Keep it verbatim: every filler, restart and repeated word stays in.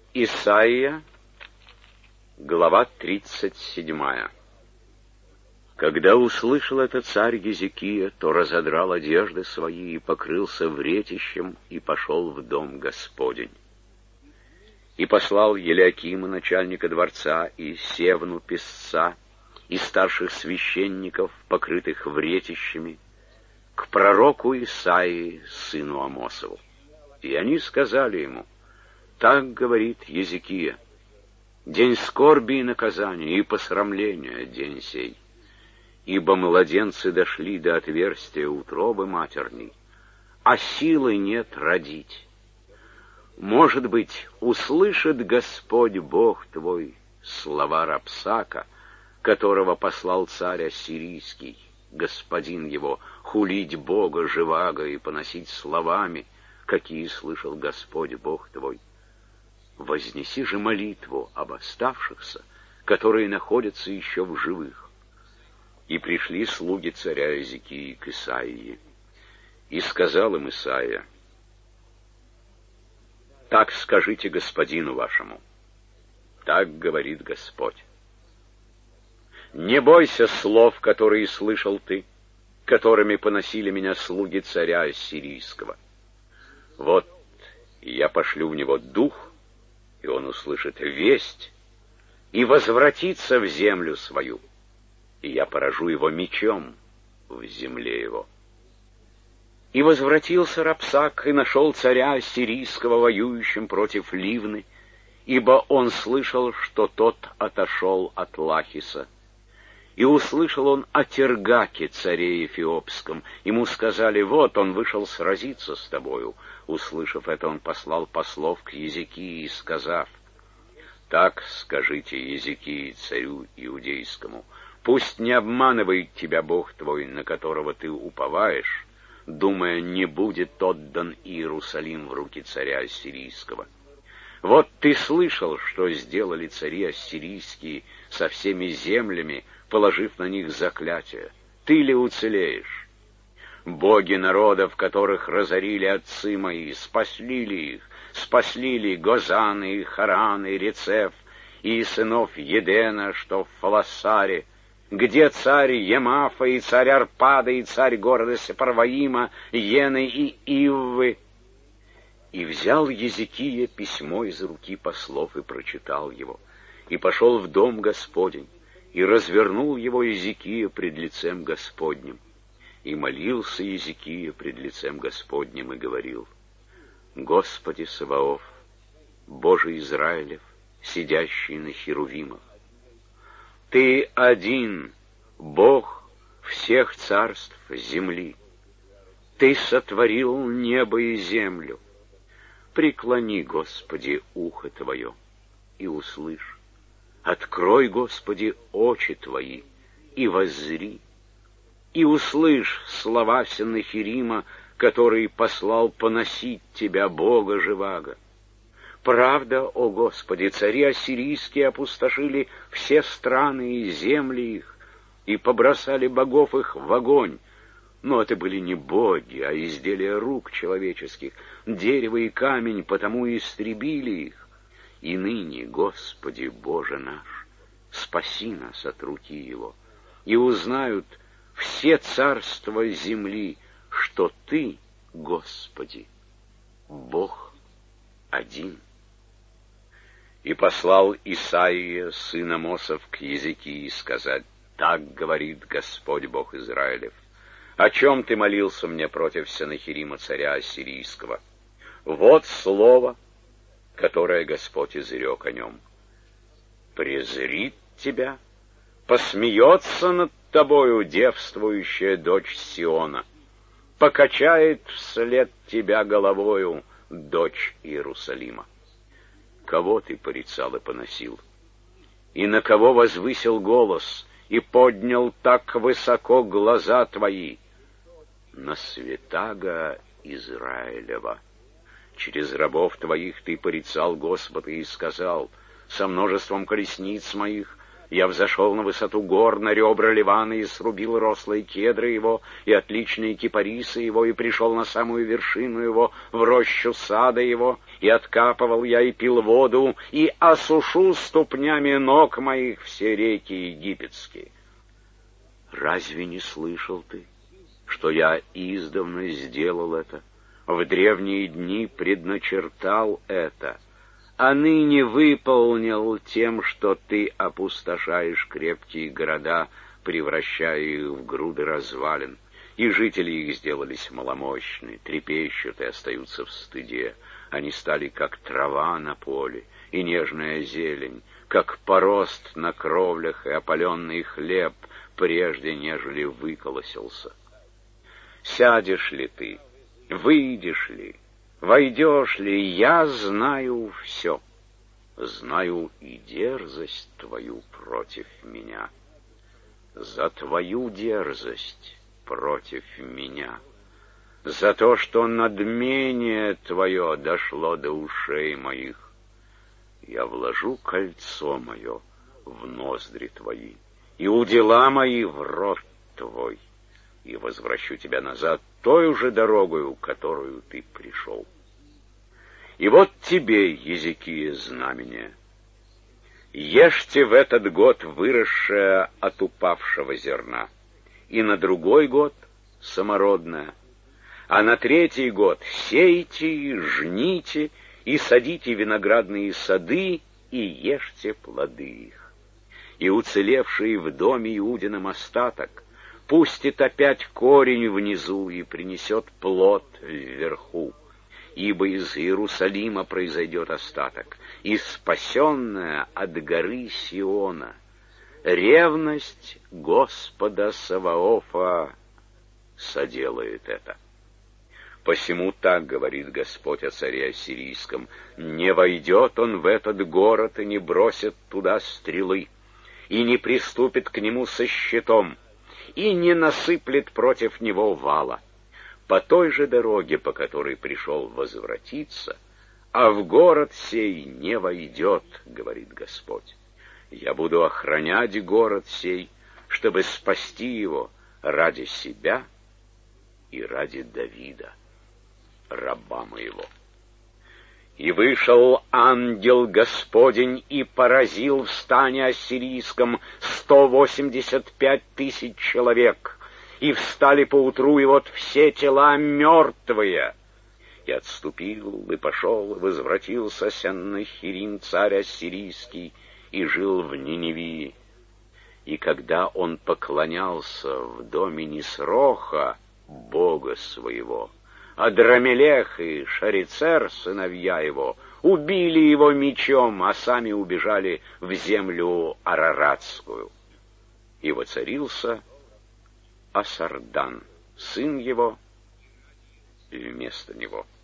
Исайя, глава тридцать седьмая. Когда услышал это царь Езекия, то разодрал одежды свои и покрылся вретищем, и пошел в дом Господень. И послал Елиакима, начальника дворца, и Севну, писца, и старших священников, покрытых вретищами, к пророку Исаии, сыну Амосову. И они сказали ему: так говорит Езекия: день скорби и наказания, и посрамления день сей. Ибо младенцы дошли до отверстия утробы матерней, а силы нет родить. Может быть, услышит Господь Бог твой слова Рапсака, которого послал царь ассирийский, господин его, хулить Бога живаго и поносить словами, какие слышал Господь Бог твой. Вознеси же молитву об оставшихся, которые находятся еще в живых. И пришли слуги царя Езекии к Исаии. И сказал им Исаия: так скажите господину вашему, так говорит Господь: не бойся слов, которые слышал ты, которыми поносили меня слуги царя ассирийского. Вот я пошлю в него дух, и он услышит весть, и возвратится в землю свою, и я поражу его мечом в земле его. И возвратился Рапсак, и нашел царя ассирийского воюющим против Ливны, ибо он слышал, что тот отошел от Лахиса. И услышал он о Тергаке, царе Эфиопском. Ему сказали: вот он вышел сразиться с тобою. Услышав это, он послал послов к Езекии, сказав: так скажите Езекии, царю иудейскому: пусть не обманывает тебя Бог твой, на которого ты уповаешь, думая, не будет отдан Иерусалим в руки царя ассирийского. Вот ты слышал, что сделали цари ассирийские со всеми землями, положив на них заклятие. Ты ли уцелеешь? Боги народов, которых разорили отцы мои, спасли ли их? Спасли ли Гозаны, и Хараны, и Рецеф, и сынов Едена, что в Фаласаре? Где царь Емафа, и царь Арпада, и царь города Сепарваима, Ены и Иввы? И взял Езекия письмо из руки послов и прочитал его, и пошел в дом Господень, и развернул его Езекия пред лицем Господним. И молился Езекия пред лицем Господним и говорил: Господи Саваоф, Боже Израилев, сидящий на херувимах, Ты один, Бог всех царств земли. Ты сотворил небо и землю. Преклони, Господи, ухо Твое и услышь. Открой, Господи, очи Твои и воззри, и услышь слова Сеннахерима, который послал поносить Тебя, Бога живаго. Правда, о Господи, цари ассирийские опустошили все страны и земли их, и побросали богов их в огонь. Но это были не боги, а изделия рук человеческих, дерево и камень, потому и истребили их. И ныне, Господи Боже наш, спаси нас от руки его, и узнают все царства земли, что Ты, Господи, Бог один. И послал Исаия, сын Амосов, к Езекии сказать: так говорит Господь Бог Израилев: о чем ты молился мне против Сеннахерима, царя ассирийского? Вот слово, которое Господь изрек о нем: презрит тебя, посмеется над тобою девствующая дочь Сиона, покачает вслед тебя головою дочь Иерусалима. Кого ты порицал и поносил? И на кого возвысил голос, и поднял так высоко глаза твои? На святаго Израилева. Через рабов твоих ты порицал Господа и сказал: со множеством колесниц моих Я взошел на высоту гор, на ребра Ливана, и срубил рослые кедры его, и отличные кипарисы его, и пришел на самую вершину его, в рощу сада его, и откапывал я, и пил воду, и осушу ступнями ног моих все реки египетские. Разве не слышал ты, что я издавна сделал это, в древние дни предначертал это, а ныне выполнил тем, что ты опустошаешь крепкие города, превращая их в груды развалин, и жители их сделались маломощны, трепещут и остаются в стыде. Они стали как трава на поле, и нежная зелень, как порост на кровлях и опаленный хлеб, прежде нежели выколосился. Сядешь ли ты, выйдешь ли, войдешь ли, я знаю все. Знаю и дерзость твою против меня. За твою дерзость против меня. За то, что надмение твое дошло до ушей моих. Я вложу кольцо мое в ноздри твои, и удила мои в рот твой, и возвращу тебя назад той же дорогою, которую ты пришел. И вот тебе, Езекия, знамение. Ешьте в этот год выросшее от упавшего зерна, и на другой год самородное, а на третий год сейте, жните и садите виноградные сады, и ешьте плоды их. И уцелевший в доме Иудином остаток пустит опять корень внизу и принесет плод вверху, ибо из Иерусалима произойдет остаток, и спасенная от горы Сиона. Ревность Господа Саваофа соделает это. Посему так говорит Господь о царе ассирийском: не войдет он в этот город и не бросит туда стрелы, и не приступит к нему со щитом, и не насыплет против него вала. По той же дороге, по которой пришел возвратиться, а в город сей не войдет, говорит Господь. Я буду охранять город сей, чтобы спасти его ради себя и ради Давида, раба моего. И вышел ангел Господень и поразил в стане ассирийском сто восемьдесят пять тысяч человек, и встали поутру, и вот все тела мертвые. И отступил, и пошел, и возвратился Сеннахирим, царь ассирийский, и жил в Ниневии. И когда он поклонялся в доме Нисроха, бога своего, Адрамелех и Шарицер, сыновья его, убили его мечом, а сами убежали в землю Араратскую. И воцарился Асардан, сын его, вместо него.